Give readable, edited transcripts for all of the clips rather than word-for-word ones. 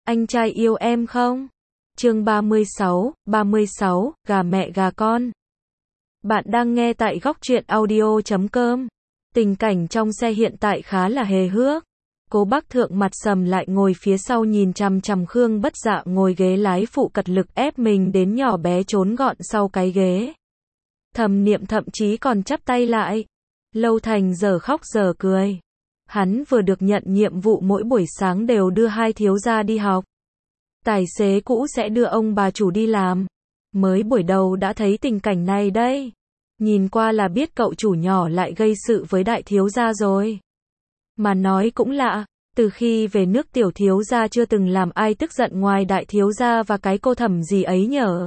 Anh trai yêu em không? Chương 36, gà mẹ gà con. Bạn đang nghe tại góc truyện audio.com. Tình cảnh trong xe hiện tại khá là hề hước. Cố Bác Thượng mặt sầm lại ngồi phía sau nhìn chằm chằm Khương Bất Dạ ngồi ghế lái phụ cật lực ép mình đến nhỏ bé trốn gọn sau cái ghế. Thẩm Niệm thậm chí còn chắp tay lại. Lâu Thành giờ khóc giờ cười. Hắn vừa được nhận nhiệm vụ mỗi buổi sáng đều đưa hai thiếu gia đi học. Tài xế cũ sẽ đưa ông bà chủ đi làm. Mới buổi đầu đã thấy tình cảnh này đây. Nhìn qua là biết cậu chủ nhỏ lại gây sự với đại thiếu gia rồi. Mà nói cũng lạ, từ khi về nước tiểu thiếu gia chưa từng làm ai tức giận ngoài đại thiếu gia và cái cô Thẩm gì ấy nhở.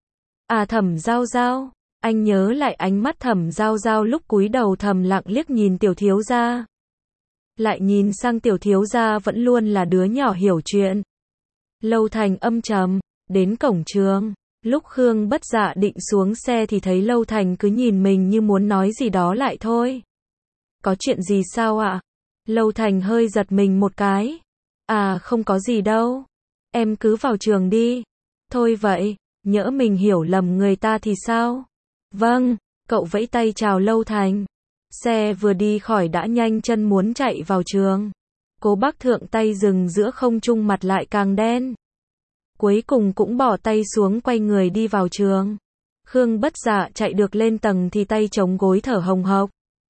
À Thẩm Giao Giao, anh nhớ lại ánh mắt Thẩm Giao Giao lúc cúi đầu thầm lặng liếc nhìn tiểu thiếu gia. Lại nhìn sang tiểu thiếu gia vẫn luôn là đứa nhỏ hiểu chuyện. Lâu Thành âm trầm, đến cổng trường. Lúc Khương Bất Dạ định xuống xe thì thấy Lâu Thành cứ nhìn mình như muốn nói gì đó lại thôi. Có chuyện gì sao ạ? Lâu Thành hơi giật mình một cái. À không có gì đâu. Em cứ vào trường đi. Thôi vậy, nhỡ mình hiểu lầm người ta thì sao? Vâng, cậu vẫy tay chào Lâu Thành. Xe vừa đi khỏi đã nhanh chân muốn chạy vào trường. Cố Bác Thượng tay dừng giữa không trung mặt lại càng đen. Cuối cùng cũng bỏ tay xuống quay người đi vào trường. Khương Bất Dạ chạy được lên tầng thì tay chống gối thở hồng hộc.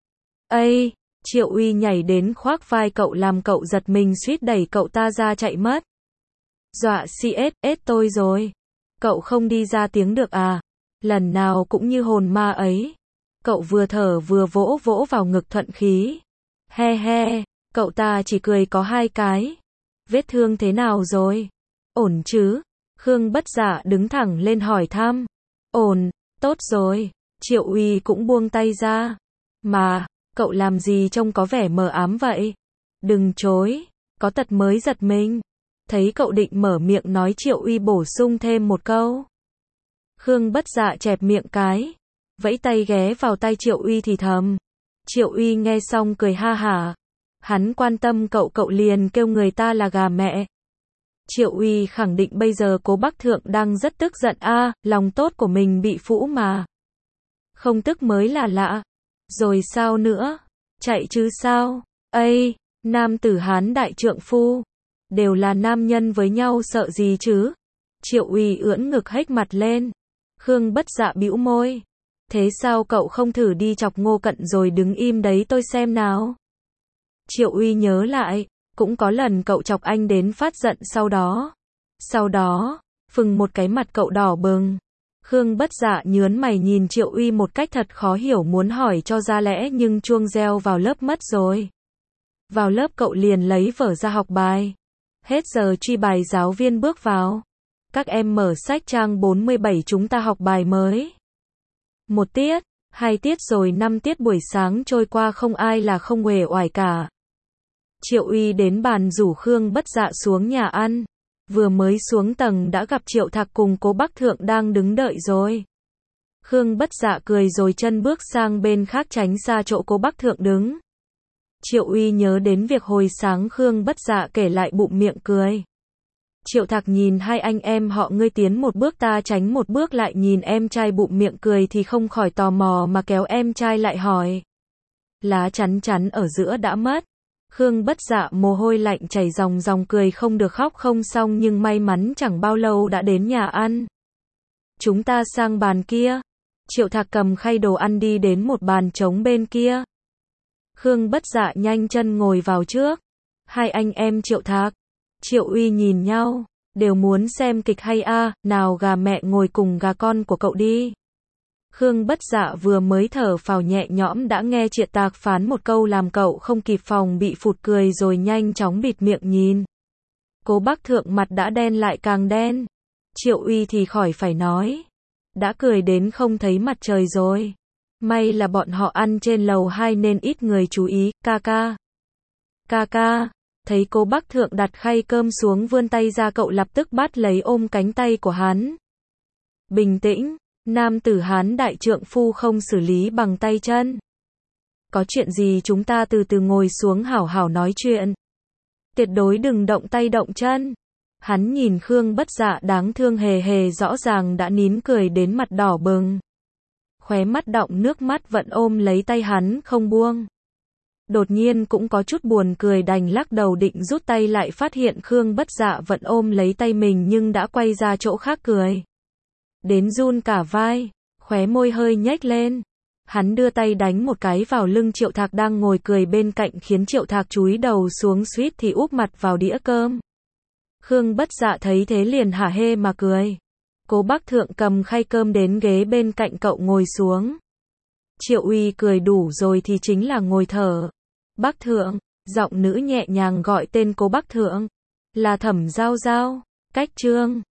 Ây, Triệu Uy nhảy đến khoác vai cậu làm cậu giật mình suýt đẩy cậu ta ra chạy mất. Dọa CSS tôi rồi. Cậu không đi ra tiếng được à? Lần nào cũng như hồn ma ấy. Cậu vừa thở vừa vỗ vỗ vào ngực thuận khí. He he, cậu ta chỉ cười có hai cái. Vết thương thế nào rồi? Ổn chứ? Khương Bất Dạ đứng thẳng lên hỏi thăm. Ổn, tốt rồi. Triệu Uy cũng buông tay ra. Mà, cậu làm gì trông có vẻ mờ ám vậy? Đừng chối, có tật mới giật mình. Thấy cậu định mở miệng nói Triệu Uy bổ sung thêm một câu. Khương Bất Dạ chẹp miệng cái. Vẫy tay ghé vào tai Triệu Uy thì thầm. Triệu Uy nghe xong cười ha hả. Hắn quan tâm cậu liền kêu người ta là gà mẹ. Triệu Uy khẳng định bây giờ Cố Bác Thượng đang rất tức giận lòng tốt của mình bị phũ mà. Không tức mới là lạ. Rồi sao nữa? Chạy chứ sao? Ây, nam tử Hán đại trượng phu. Đều là nam nhân với nhau sợ gì chứ? Triệu Uy ưỡn ngực hếch mặt lên. Khương Bất Dạ bĩu môi. Thế sao cậu không thử đi chọc Ngô Cận rồi đứng im đấy tôi xem nào? Triệu Uy nhớ lại, cũng có lần cậu chọc anh đến phát giận sau đó, phừng một cái mặt cậu đỏ bừng. Khương Bất Dạ nhớn mày nhìn Triệu Uy một cách thật khó hiểu muốn hỏi cho ra lẽ nhưng chuông reo vào lớp mất rồi. Vào lớp cậu liền lấy vở ra học bài. Hết giờ truy bài giáo viên bước vào. Các em mở sách trang 47 chúng ta học bài mới. 1 tiết, 2 tiết rồi 5 tiết buổi sáng trôi qua không ai là không uể oải cả. Triệu Uy đến bàn rủ Khương Bất Dạ xuống nhà ăn. Vừa mới xuống tầng đã gặp Triệu Thạc cùng Cố Bác Thượng đang đứng đợi rồi. Khương Bất Dạ cười rồi chân bước sang bên khác tránh xa chỗ Cố Bác Thượng đứng. Triệu Uy nhớ đến việc hồi sáng Khương Bất Dạ kể lại bụng miệng cười. Triệu Thạc nhìn hai anh em họ ngươi tiến một bước ta tránh một bước lại nhìn em trai bụng miệng cười thì không khỏi tò mò mà kéo em trai lại hỏi. Lá chắn ở giữa đã mất. Khương Bất Dạ mồ hôi lạnh chảy ròng cười không được khóc không xong nhưng may mắn chẳng bao lâu đã đến nhà ăn. Chúng ta sang bàn kia. Triệu Thạc cầm khay đồ ăn đi đến một bàn trống bên kia. Khương Bất Dạ nhanh chân ngồi vào trước. Hai anh em Triệu Thạc, Triệu Uy nhìn nhau, đều muốn xem kịch hay nào gà mẹ ngồi cùng gà con của cậu đi. Khương Bất Dạ vừa mới thở phào nhẹ nhõm đã nghe Triệu Thạc phán một câu làm cậu không kịp phòng bị phụt cười rồi nhanh chóng bịt miệng nhìn. Cố Bác Thượng mặt đã đen lại càng đen. Triệu Uy thì khỏi phải nói. Đã cười đến không thấy mặt trời rồi. May là bọn họ ăn trên lầu 2 nên ít người chú ý, ca. Thấy Cố Bác Thượng đặt khay cơm xuống vươn tay ra cậu lập tức bắt lấy ôm cánh tay của hắn. Bình tĩnh, nam tử Hán đại trượng phu không xử lý bằng tay chân. Có chuyện gì chúng ta từ từ ngồi xuống hảo hảo nói chuyện. Tuyệt đối đừng động tay động chân. Hắn nhìn Khương Bất Dạ đáng thương hề hề rõ ràng đã nín cười đến mặt đỏ bừng. Khóe mắt đọng nước mắt vẫn ôm lấy tay hắn không buông. Đột nhiên cũng có chút buồn cười đành lắc đầu định rút tay lại phát hiện Khương Bất Dạ vẫn ôm lấy tay mình nhưng đã quay ra chỗ khác cười. Đến run cả vai, khóe môi hơi nhếch lên. Hắn đưa tay đánh một cái vào lưng Triệu Thạc đang ngồi cười bên cạnh khiến Triệu Thạc chúi đầu xuống suýt thì úp mặt vào đĩa cơm. Khương Bất Dạ thấy thế liền hả hê mà cười. Cố Bác Thượng cầm khay cơm đến ghế bên cạnh cậu ngồi xuống. Triệu Uy cười đủ rồi thì chính là ngồi thở. Bác Thượng, giọng nữ nhẹ nhàng gọi tên Cố Bác Thượng. Là Thẩm Giao Giao, cách Trương.